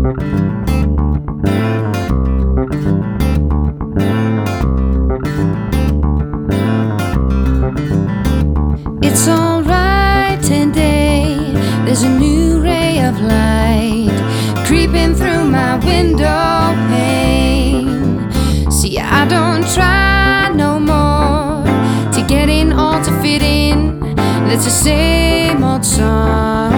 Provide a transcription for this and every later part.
It's alright today, there's a new ray of light creeping through my window pane. See, I don't try no more to get in or to fit in. It's the same old song.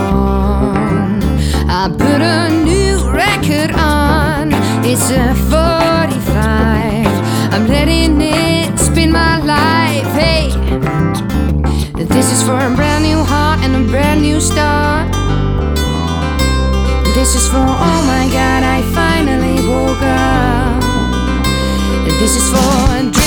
I put a new record on, it's a 45. I'm letting it spin my life, hey. This is for a brand new heart and a brand new start. This is for, oh my God, I finally woke up. This is for